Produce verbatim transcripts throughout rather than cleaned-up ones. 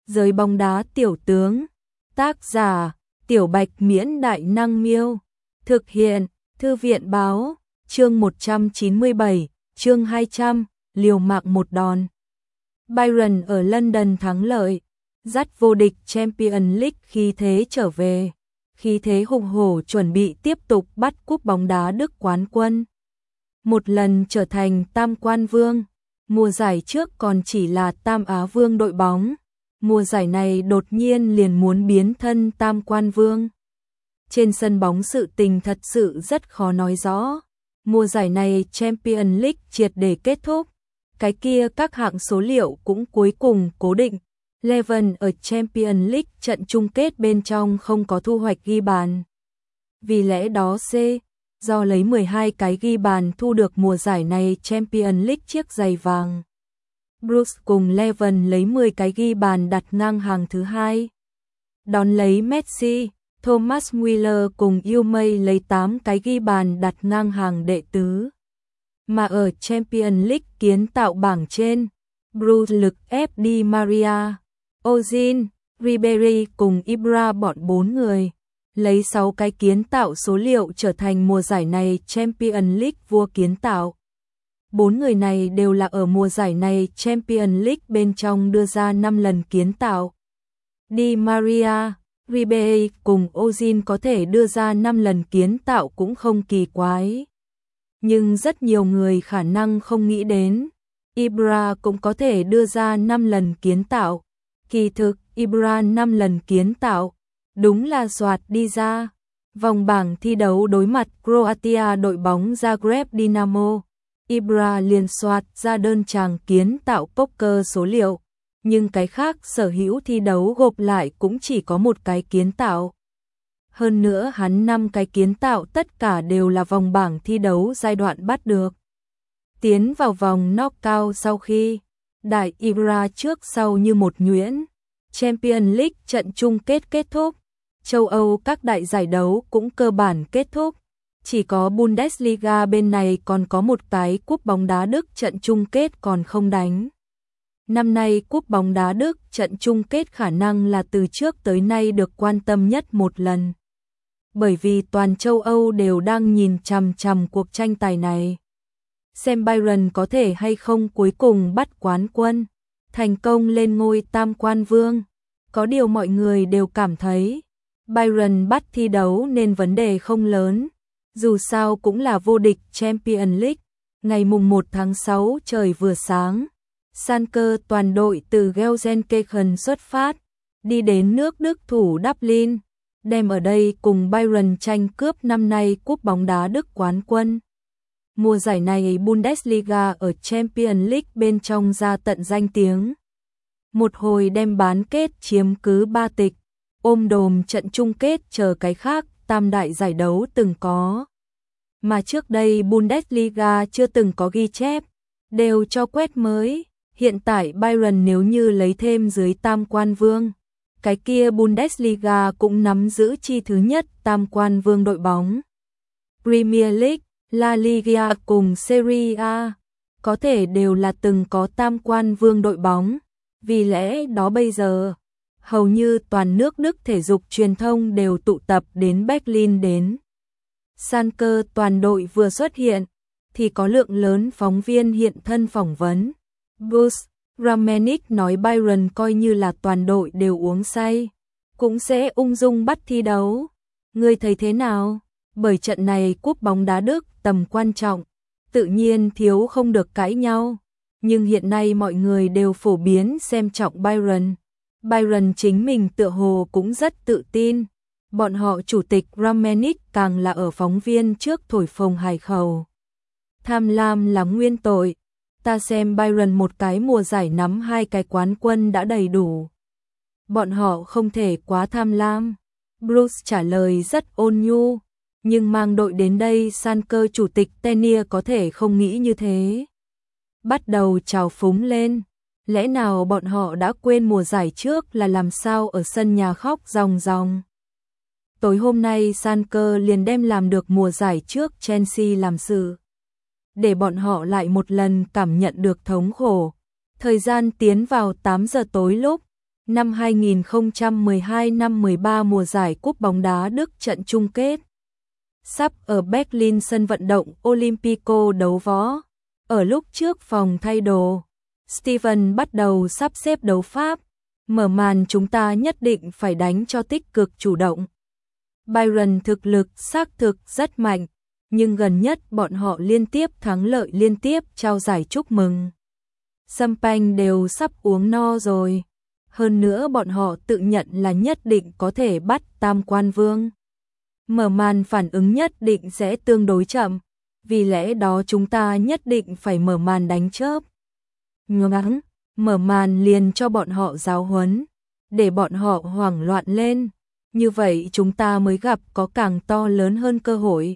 Giới bóng đá tiểu tướng. Tác giả: Tiểu Bạch Miễn Đại Năng Miêu. Thực hiện: Thư viện Báo. Chương một trăm chín mươi bảy, chương hai trăm, liều mạng một đòn. Bayern ở London thắng lợi, dắt vô địch Champions League khí thế trở về. Khí thế hùng hổ chuẩn bị tiếp tục bắt cúp bóng đá Đức quán quân. Một lần trở thành tam quan vương. Mùa giải trước còn chỉ là tam á vương đội bóng. Mùa giải này đột nhiên liền muốn biến thân tam quan vương. Trên sân bóng sự tình thật sự rất khó nói rõ. Mùa giải này Champions League triệt để kết thúc. Cái kia các hạng số liệu cũng cuối cùng cố định. Leven ở Champions League trận chung kết bên trong không có thu hoạch ghi bàn. Vì lẽ đó C, do lấy mười hai cái ghi bàn thu được mùa giải này Champions League chiếc giày vàng. Bruce cùng Leven lấy mười cái ghi bàn đặt ngang hàng thứ hai. Đón lấy Messi, Thomas Müller cùng Umay lấy tám cái ghi bàn đặt ngang hàng đệ tứ. Mà ở Champions League kiến tạo bảng trên, Bruce lực ép Di Maria, Ozil, Ribery cùng Ibra bọn bốn người, lấy sáu cái kiến tạo số liệu trở thành mùa giải này Champions League vua kiến tạo. Bốn người này đều là ở mùa giải này Champions League bên trong đưa ra năm lần kiến tạo. Di Maria, Ribery cùng Ozil có thể đưa ra năm lần kiến tạo cũng không kỳ quái. Nhưng rất nhiều người khả năng không nghĩ đến, Ibra cũng có thể đưa ra năm lần kiến tạo. Kỳ thực, Ibra năm lần kiến tạo, đúng là soạt đi ra. Vòng bảng thi đấu đối mặt Croatia đội bóng Zagreb Dinamo, Ibra liền soạt ra đơn tràng kiến tạo poker số liệu, nhưng cái khác sở hữu thi đấu gộp lại cũng chỉ có một cái kiến tạo. Hơn nữa hắn năm cái kiến tạo tất cả đều là vòng bảng thi đấu giai đoạn bắt được. Tiến vào vòng knockout sau khi đại Ibra trước sau như một nhuyễn. Champions League trận chung kết kết thúc. Châu Âu các đại giải đấu cũng cơ bản kết thúc. Chỉ có Bundesliga bên này còn có một cái cúp bóng đá Đức trận chung kết còn không đánh. Năm nay cúp bóng đá Đức trận chung kết khả năng là từ trước tới nay được quan tâm nhất một lần. Bởi vì toàn châu Âu đều đang nhìn chằm chằm cuộc tranh tài này. Xem Bayern có thể hay không cuối cùng bắt quán quân, thành công lên ngôi tam quan vương. Có điều mọi người đều cảm thấy Bayern bắt thi đấu nên vấn đề không lớn. Dù sao cũng là vô địch Champions League. Ngày mùng một tháng sáu trời vừa sáng, Schalke toàn đội từ Gelsenkirchen xuất phát, đi đến nước Đức thủ Dublin, đem ở đây cùng Bayern tranh cướp năm nay cúp bóng đá Đức quán quân. Mùa giải này Bundesliga ở Champions League bên trong ra tận danh tiếng. Một hồi đem bán kết chiếm cứ ba tịch, ôm đồm trận chung kết chờ cái khác tam đại giải đấu từng có. Mà trước đây Bundesliga chưa từng có ghi chép, đều cho quét mới. Hiện tại Bayern nếu như lấy thêm dưới tam quan vương, cái kia Bundesliga cũng nắm giữ chi thứ nhất tam quan vương đội bóng. Premier League, La Liga cùng Serie A có thể đều là từng có tam quan vương đội bóng. Vì lẽ đó bây giờ, hầu như toàn nước Đức thể dục truyền thông đều tụ tập đến Berlin đến. Schalke toàn đội vừa xuất hiện, thì có lượng lớn phóng viên hiện thân phỏng vấn. Gus Ramanik nói Bayern coi như là toàn đội đều uống say, cũng sẽ ung dung bắt thi đấu. Ngươi thấy thế nào? Bởi trận này cúp bóng đá Đức tầm quan trọng, tự nhiên thiếu không được cãi nhau. Nhưng hiện nay mọi người đều phổ biến xem trọng Bayern. Bayern chính mình tựa hồ cũng rất tự tin. Bọn họ chủ tịch Ramanik càng là ở phóng viên trước thổi phồng hải khẩu. Tham lam là nguyên tội. Ta xem Bayern một cái mùa giải nắm hai cái quán quân đã đầy đủ. Bọn họ không thể quá tham lam. Bruce trả lời rất ôn nhu. Nhưng mang đội đến đây Schalke chủ tịch Tenier có thể không nghĩ như thế. Bắt đầu trào phúng lên. Lẽ nào bọn họ đã quên mùa giải trước là làm sao ở sân nhà khóc ròng ròng. Tối hôm nay Schalke liền đem làm được mùa giải trước Chelsea làm sự. Để bọn họ lại một lần cảm nhận được thống khổ. Thời gian tiến vào tám giờ tối lúc Năm hai nghìn không trăm mười hai năm mười ba mùa giải Cúp bóng đá Đức trận chung kết. Sắp ở Berlin sân vận động Olympico đấu võ. Ở lúc trước phòng thay đồ, Steven bắt đầu sắp xếp đấu pháp. Mở màn chúng ta nhất định phải đánh cho tích cực chủ động. Bayern thực lực xác thực rất mạnh, nhưng gần nhất bọn họ liên tiếp thắng lợi liên tiếp trao giải chúc mừng. Champagne đều sắp uống no rồi. Hơn nữa bọn họ tự nhận là nhất định có thể bắt tam quan vương. Mở màn phản ứng nhất định sẽ tương đối chậm, vì lẽ đó chúng ta nhất định phải mở màn đánh chớp. Ngắn, mở màn liền cho bọn họ giáo huấn, để bọn họ hoảng loạn lên, như vậy chúng ta mới gặp có càng to lớn hơn cơ hội.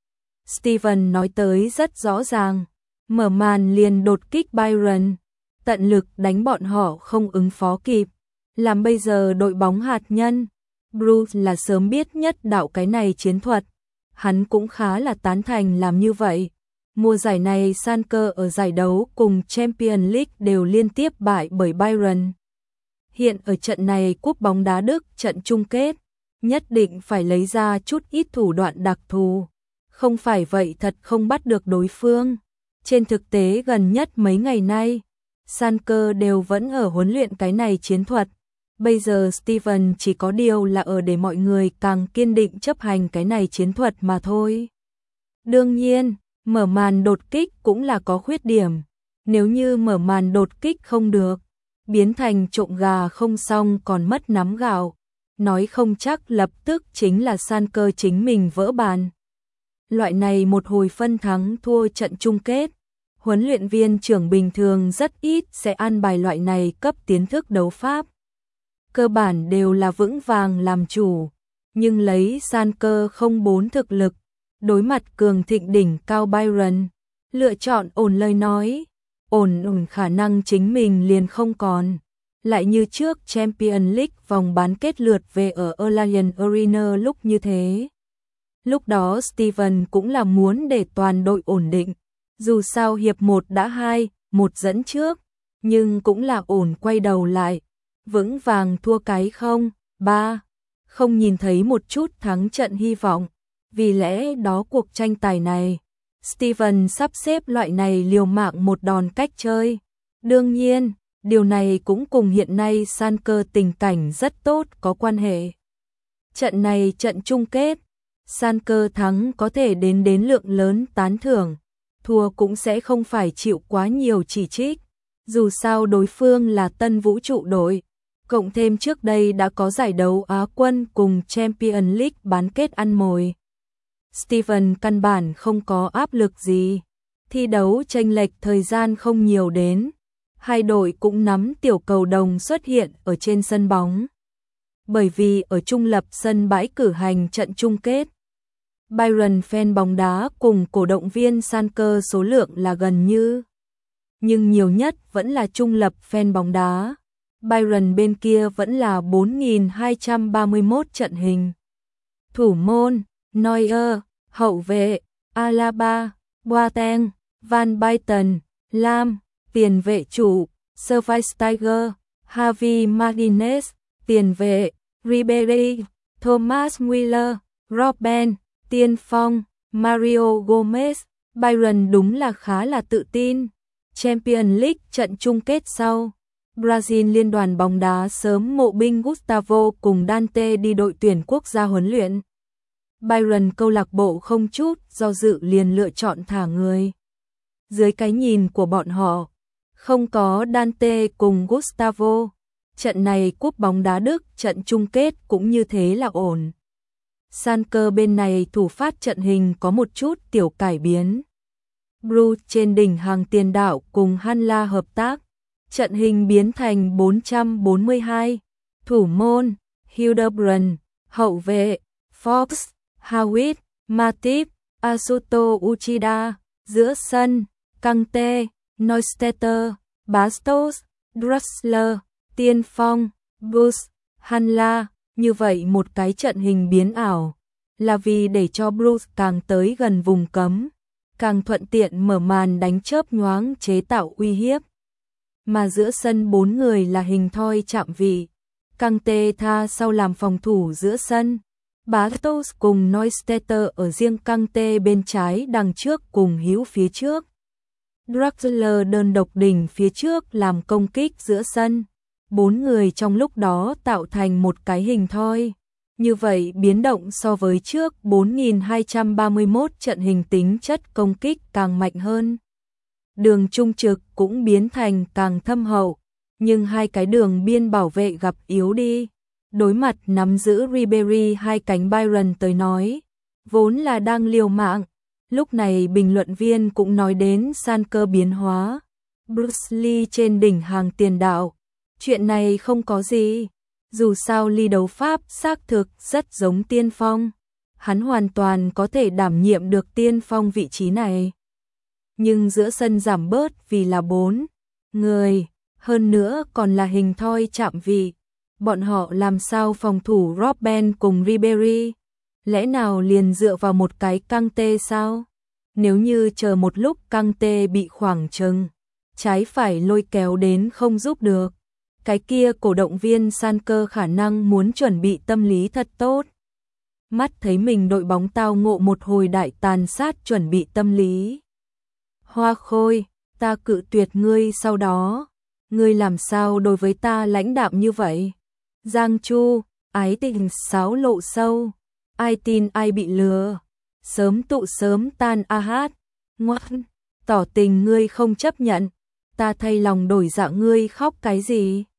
Steven nói tới rất rõ ràng, mở màn liền đột kích Bayern, tận lực đánh bọn họ không ứng phó kịp, làm bây giờ đội bóng hạt nhân. Bruce là sớm biết nhất đạo cái này chiến thuật, hắn cũng khá là tán thành làm như vậy. Mùa giải này Schalke ở giải đấu cùng Champions League đều liên tiếp bại bởi Bayern. Hiện ở trận này Cúp bóng đá Đức trận chung kết, nhất định phải lấy ra chút ít thủ đoạn đặc thù, không phải vậy thật không bắt được đối phương. Trên thực tế gần nhất mấy ngày nay, Schalke đều vẫn ở huấn luyện cái này chiến thuật. Bây giờ Steven chỉ có điều là ở để mọi người càng kiên định chấp hành cái này chiến thuật mà thôi. Đương nhiên, mở màn đột kích cũng là có khuyết điểm. Nếu như mở màn đột kích không được, biến thành trộm gà không xong còn mất nắm gạo, nói không chắc lập tức chính là Schalke chính mình vỡ bàn. Loại này một hồi phân thắng thua trận chung kết, huấn luyện viên trưởng bình thường rất ít sẽ an bài loại này cấp tiến thức đấu pháp. Cơ bản đều là vững vàng làm chủ, nhưng lấy Schalke không bốn thực lực, đối mặt cường thịnh đỉnh cao Bayern, lựa chọn ổn lời nói, ổn ổn khả năng chính mình liền không còn. Lại như trước Champions League vòng bán kết lượt về ở Allianz Arena lúc như thế. Lúc đó Steven cũng là muốn để toàn đội ổn định, dù sao hiệp một đã hai một dẫn trước, nhưng cũng là ổn quay đầu lại. Vững vàng thua cái không, ba, không nhìn thấy một chút thắng trận hy vọng, vì lẽ đó cuộc tranh tài này, Steven sắp xếp loại này liều mạng một đòn cách chơi. Đương nhiên, điều này cũng cùng hiện nay Schalke tình cảnh rất tốt có quan hệ. Trận này trận chung kết, Schalke thắng có thể đến đến lượng lớn tán thưởng, thua cũng sẽ không phải chịu quá nhiều chỉ trích, dù sao đối phương là tân vũ trụ đội. Cộng thêm trước đây đã có giải đấu Á quân cùng Champions League bán kết ăn mồi. Steven căn bản không có áp lực gì. Thi đấu chênh lệch thời gian không nhiều đến. Hai đội cũng nắm tiểu cầu đồng xuất hiện ở trên sân bóng. Bởi vì ở trung lập sân bãi cử hành trận chung kết, Bayern fan bóng đá cùng cổ động viên Schalke số lượng là gần như. Nhưng nhiều nhất vẫn là trung lập fan bóng đá. Bayern bên kia vẫn là bốn nghìn hai trăm ba mươi mốt trận hình. Thủ môn, Neuer, hậu vệ, Alaba, Boateng, Van Basten, Lam, tiền vệ chủ, Schweinsteiger, Javi Martinez, tiền vệ, Ribery, Thomas Müller, Robben, tiên phong, Mario Gomez. Bayern đúng là khá là tự tin. Champions League trận chung kết sau, Brazil liên đoàn bóng đá sớm mộ binh Gustavo cùng Dante đi đội tuyển quốc gia huấn luyện. Bayern câu lạc bộ không chút do dự liền lựa chọn thả người. Dưới cái nhìn của bọn họ, không có Dante cùng Gustavo, trận này Cúp bóng đá Đức trận chung kết cũng như thế là ổn. Schalke bên này thủ phát trận hình có một chút tiểu cải biến. Bruce trên đỉnh hàng tiền đạo cùng Hanla hợp tác, trận hình biến thành bốn trăm bốn mươi hai, thủ môn, Hildebrand, hậu vệ, Fox, Howitt, Matip, Asuto Uchida, giữa sân, Kante, Neustetter, Bastos, Drexler, tiên phong, Bush, Hanla. Như vậy một cái trận hình biến ảo, là vì để cho Bruce càng tới gần vùng cấm, càng thuận tiện mở màn đánh chớp nhoáng chế tạo uy hiếp. Mà giữa sân bốn người là hình thoi chạm vị, Kante tha sau làm phòng thủ giữa sân. Bastos cùng Neustetter ở riêng Kante bên trái đằng trước cùng Hữu phía trước. Draxler đơn độc đỉnh phía trước làm công kích giữa sân. Bốn người trong lúc đó tạo thành một cái hình thoi. Như vậy biến động so với trước bốn nghìn hai trăm ba mươi mốt trận hình tính chất công kích càng mạnh hơn. Đường trung trực cũng biến thành càng thâm hậu, nhưng hai cái đường biên bảo vệ gặp yếu đi. Đối mặt nắm giữ Ribery hai cánh Bayern tới nói, vốn là đang liều mạng. Lúc này bình luận viên cũng nói đến san cơ biến hóa. Bruce Lee trên đỉnh hàng tiền đạo. Chuyện này không có gì. Dù sao Lee đấu pháp xác thực rất giống tiên phong. Hắn hoàn toàn có thể đảm nhiệm được tiên phong vị trí này. Nhưng giữa sân giảm bớt vì là bốn người, hơn nữa còn là hình thoi chạm vị. Bọn họ làm sao phòng thủ Robben cùng Ribery? Lẽ nào liền dựa vào một cái Kante sao? Nếu như chờ một lúc Kante bị khoảng trừng, trái phải lôi kéo đến không giúp được. Cái kia cổ động viên san cơ khả năng muốn chuẩn bị tâm lý thật tốt. Mắt thấy mình đội bóng tao ngộ một hồi đại tàn sát chuẩn bị tâm lý. Hoa Khôi, ta cự tuyệt ngươi sau đó. Ngươi làm sao đối với ta lãnh đạm như vậy? Giang Chu, ái tình sáo lộ sâu. Ai tin ai bị lừa. Sớm tụ sớm tan a hát. Ngoan, tỏ tình ngươi không chấp nhận. Ta thay lòng đổi dạ ngươi khóc cái gì?